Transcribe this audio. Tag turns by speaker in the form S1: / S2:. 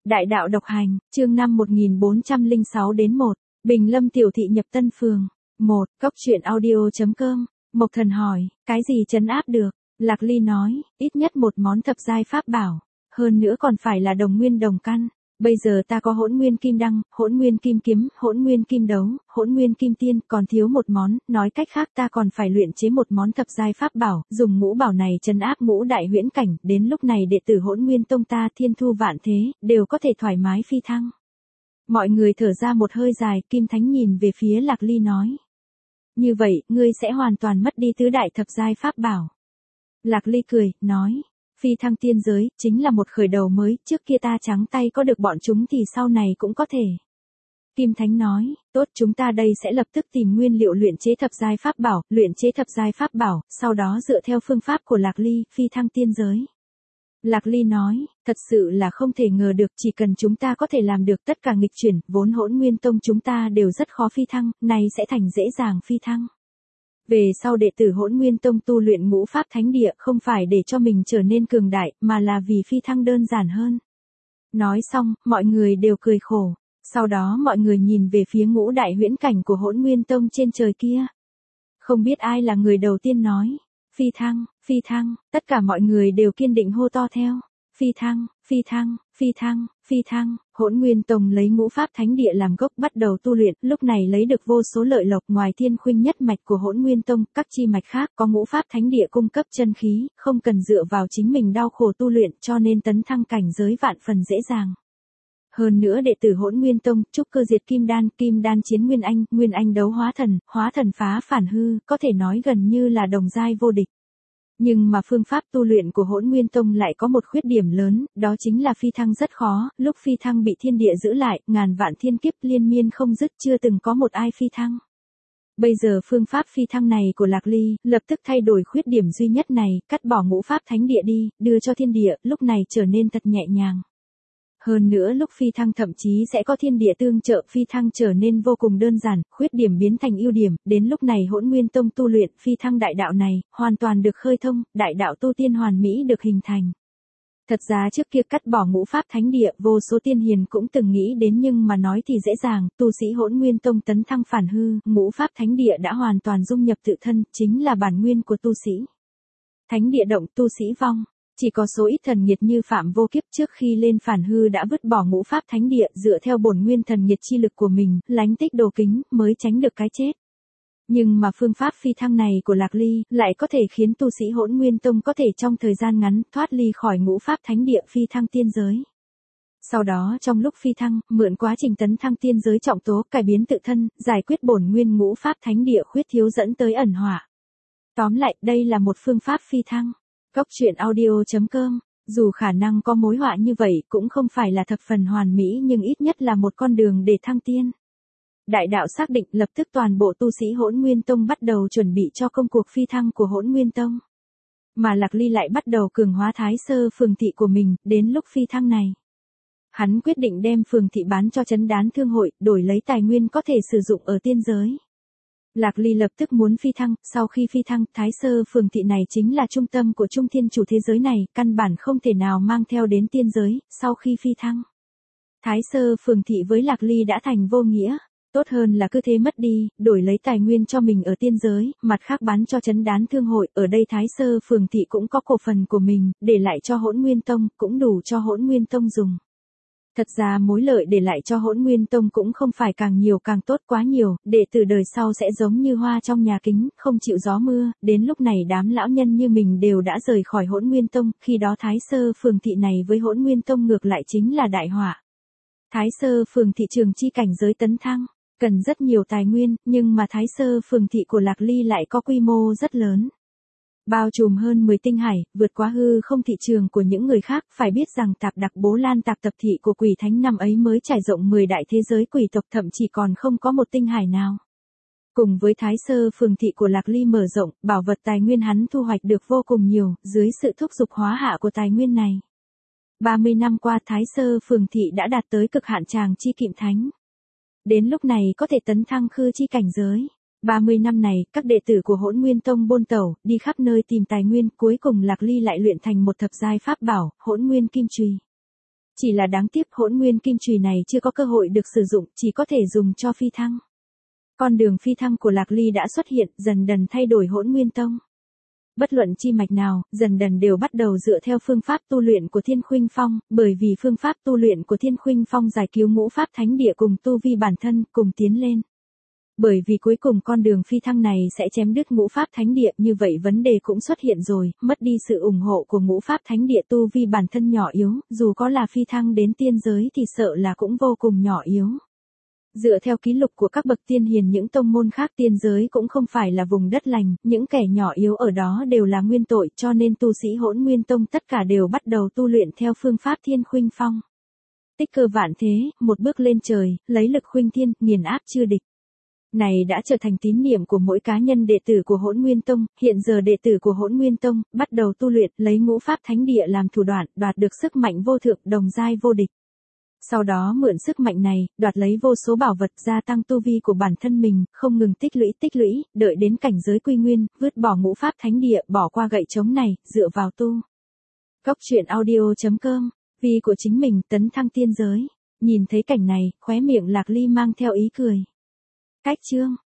S1: Đại đạo độc hành, chương 5 1406 đến 1. Bình Lâm tiểu thị nhập Tân Phường. 1. Cốc truyện audio.com. Mộc Thần hỏi, cái gì trấn áp được? Lạc Ly nói, ít nhất một món thập giai pháp bảo. Hơn nữa còn phải là đồng nguyên đồng căn. Bây giờ ta có hỗn nguyên kim đăng, hỗn nguyên kim kiếm, hỗn nguyên kim đấu, hỗn nguyên kim tiên, còn thiếu một món, nói cách khác ta còn phải luyện chế một món thập giai pháp bảo, dùng ngũ bảo này trấn áp ngũ đại huyễn cảnh, đến lúc này đệ tử hỗn nguyên tông ta thiên thu vạn thế, đều có thể thoải mái phi thăng. Mọi người thở ra một hơi dài, Kim Thánh nhìn về phía Lạc Ly nói. Như vậy, ngươi sẽ hoàn toàn mất đi tứ đại thập giai pháp bảo. Lạc Ly cười, nói. Phi thăng tiên giới, chính là một khởi đầu mới, trước kia ta trắng tay có được bọn chúng thì sau này cũng có thể. Kim Thánh nói, tốt chúng ta đây sẽ lập tức tìm nguyên liệu luyện chế thập giai pháp bảo, luyện chế thập giai pháp bảo, sau đó dựa theo phương pháp của Lạc Ly, phi thăng tiên giới. Lạc Ly nói, thật sự là không thể ngờ được, chỉ cần chúng ta có thể làm được tất cả nghịch chuyển, vốn hỗn nguyên tông chúng ta đều rất khó phi thăng, này sẽ thành dễ dàng phi thăng. Về sau đệ tử hỗn nguyên tông tu luyện ngũ pháp thánh địa không phải để cho mình trở nên cường đại, mà là vì phi thăng đơn giản hơn. Nói xong, mọi người đều cười khổ. Sau đó mọi người nhìn về phía ngũ đại huyễn cảnh của hỗn nguyên tông trên trời kia. Không biết ai là người đầu tiên nói. Phi thăng, tất cả mọi người đều kiên định hô to theo. Phi thăng, hỗn nguyên tông lấy ngũ pháp thánh địa làm gốc bắt đầu tu luyện, lúc này lấy được vô số lợi lộc, ngoài thiên khuynh nhất mạch của hỗn nguyên tông, các chi mạch khác có ngũ pháp thánh địa cung cấp chân khí, không cần dựa vào chính mình đau khổ tu luyện, cho nên tấn thăng cảnh giới vạn phần dễ dàng. Hơn nữa đệ tử hỗn nguyên tông, trúc cơ diệt kim đan chiến nguyên anh đấu hóa thần phá phản hư, có thể nói gần như là đồng giai vô địch. Nhưng mà phương pháp tu luyện của hỗn nguyên tông lại có một khuyết điểm lớn, đó chính là phi thăng rất khó, lúc phi thăng bị thiên địa giữ lại, ngàn vạn thiên kiếp liên miên không dứt, chưa từng có một ai phi thăng. Bây giờ phương pháp phi thăng này của Lạc Ly, lập tức thay đổi khuyết điểm duy nhất này, cắt bỏ ngũ pháp thánh địa đi, đưa cho thiên địa, lúc này trở nên thật nhẹ nhàng. Hơn nữa lúc phi thăng thậm chí sẽ có thiên địa tương trợ, phi thăng trở nên vô cùng đơn giản, khuyết điểm biến thành ưu điểm, đến lúc này hỗn nguyên tông tu luyện phi thăng đại đạo này, hoàn toàn được khơi thông, đại đạo tu tiên hoàn mỹ được hình thành. Thật ra trước kia cắt bỏ ngũ pháp thánh địa, vô số tiên hiền cũng từng nghĩ đến nhưng mà nói thì dễ dàng, tu sĩ hỗn nguyên tông tấn thăng phản hư, ngũ pháp thánh địa đã hoàn toàn dung nhập tự thân, chính là bản nguyên của tu sĩ. Thánh địa động tu sĩ vong. Chỉ có số ít thần nghiệt như Phạm Vô Kiếp trước khi lên phản hư đã vứt bỏ ngũ pháp thánh địa, dựa theo bổn nguyên thần nghiệt chi lực của mình, lánh tích đồ kính, mới tránh được cái chết. Nhưng mà phương pháp phi thăng này của Lạc Ly, lại có thể khiến tu sĩ hỗn nguyên tông có thể trong thời gian ngắn, thoát ly khỏi ngũ pháp thánh địa phi thăng tiên giới. Sau đó trong lúc phi thăng, mượn quá trình tấn thăng tiên giới trọng tố, cải biến tự thân, giải quyết bổn nguyên ngũ pháp thánh địa khuyết thiếu dẫn tới ẩn hỏa. Tóm lại, đây là một phương pháp phi thăng. Cốc truyện audio.com, dù khả năng có mối họa như vậy cũng không phải là thập phần hoàn mỹ nhưng ít nhất là một con đường để thăng tiên. Đại đạo xác định lập tức toàn bộ tu sĩ hỗn nguyên tông bắt đầu chuẩn bị cho công cuộc phi thăng của hỗn nguyên tông. Mà Lạc Ly lại bắt đầu cường hóa Thái Sơ phường thị của mình, đến lúc phi thăng này. Hắn quyết định đem phường thị bán cho Trấn Đán Thương hội, đổi lấy tài nguyên có thể sử dụng ở tiên giới. Lạc Ly lập tức muốn phi thăng, sau khi phi thăng, Thái Sơ phường thị này chính là trung tâm của Trung Thiên Chủ thế giới này, căn bản không thể nào mang theo đến tiên giới, sau khi phi thăng. Thái Sơ phường thị với Lạc Ly đã thành vô nghĩa, tốt hơn là cứ thế mất đi, đổi lấy tài nguyên cho mình ở tiên giới, mặt khác bán cho Trấn Đán Thương hội, ở đây Thái Sơ phường thị cũng có cổ phần của mình, để lại cho hỗn nguyên tông, cũng đủ cho hỗn nguyên tông dùng. Thật ra mối lợi để lại cho hỗn nguyên tông cũng không phải càng nhiều càng tốt quá nhiều, đệ tử đời sau sẽ giống như hoa trong nhà kính, không chịu gió mưa, đến lúc này đám lão nhân như mình đều đã rời khỏi hỗn nguyên tông, khi đó Thái Sơ phường thị này với hỗn nguyên tông ngược lại chính là đại họa. Thái Sơ phường thị trường chi cảnh giới tấn thăng, cần rất nhiều tài nguyên, nhưng mà Thái Sơ phường thị của Lạc Ly lại có quy mô rất lớn. Bao trùm hơn 10 tinh hải, vượt quá hư không thị trường của những người khác, phải biết rằng tạp đặc Bố Lan tạp tập thị của Quỷ Thánh năm ấy mới trải rộng 10 đại thế giới quỷ tộc, thậm chí còn không có một tinh hải nào. Cùng với Thái Sơ phường thị của Lạc Ly mở rộng, bảo vật tài nguyên hắn thu hoạch được vô cùng nhiều, dưới sự thúc giục hóa hạ của tài nguyên này. 30 năm qua Thái Sơ phường thị đã đạt tới cực hạn tràng chi Kiệm Thánh. Đến lúc này có thể tấn thăng khư chi cảnh giới. 30 năm này, các đệ tử của hỗn nguyên tông bôn tẩu, đi khắp nơi tìm tài nguyên, cuối cùng Lạc Ly lại luyện thành một thập giai pháp bảo, hỗn nguyên kim chùy. Chỉ là đáng tiếc Hỗn Nguyên Kim Chùy này chưa có cơ hội được sử dụng, chỉ có thể dùng cho phi thăng. Con đường phi thăng của Lạc Ly đã xuất hiện, dần dần thay đổi Hỗn Nguyên Tông. Bất luận chi mạch nào, dần dần đều bắt đầu dựa theo phương pháp tu luyện của Thiên Khuynh Phong, bởi vì phương pháp tu luyện của Thiên Khuynh Phong giải cứu ngũ pháp thánh địa cùng tu vi bản thân, cùng tiến lên. Bởi vì cuối cùng con đường phi thăng này sẽ chém đứt ngũ pháp thánh địa, như vậy vấn đề cũng xuất hiện rồi, mất đi sự ủng hộ của ngũ pháp thánh địa, tu vi bản thân nhỏ yếu, dù có là phi thăng đến tiên giới thì sợ là cũng vô cùng nhỏ yếu. Dựa theo ký lục của các bậc tiên hiền, những tông môn khác tiên giới cũng không phải là vùng đất lành, những kẻ nhỏ yếu ở đó đều là nguyên tội, cho nên tu sĩ Hỗn Nguyên Tông tất cả đều bắt đầu tu luyện theo phương pháp Thiên Khuynh Phong. Tích cơ vạn thế, một bước lên trời, lấy lực khuynh thiên, nghiền áp chư địch. Này đã trở thành tín niệm của mỗi cá nhân đệ tử của Hỗn Nguyên Tông, hiện giờ đệ tử của Hỗn Nguyên Tông bắt đầu tu luyện, lấy ngũ pháp thánh địa làm thủ đoạn, đoạt được sức mạnh vô thượng, đồng giai vô địch. Sau đó mượn sức mạnh này, đoạt lấy vô số bảo vật, gia tăng tu vi của bản thân mình, không ngừng tích lũy, đợi đến cảnh giới quy nguyên, vứt bỏ ngũ pháp thánh địa, bỏ qua gậy trống này, dựa vào tu. Cốc truyện audio.com, vì của chính mình tấn thăng tiên giới. Nhìn thấy cảnh này, khóe miệng Lạc Ly mang theo ý cười. Cách chương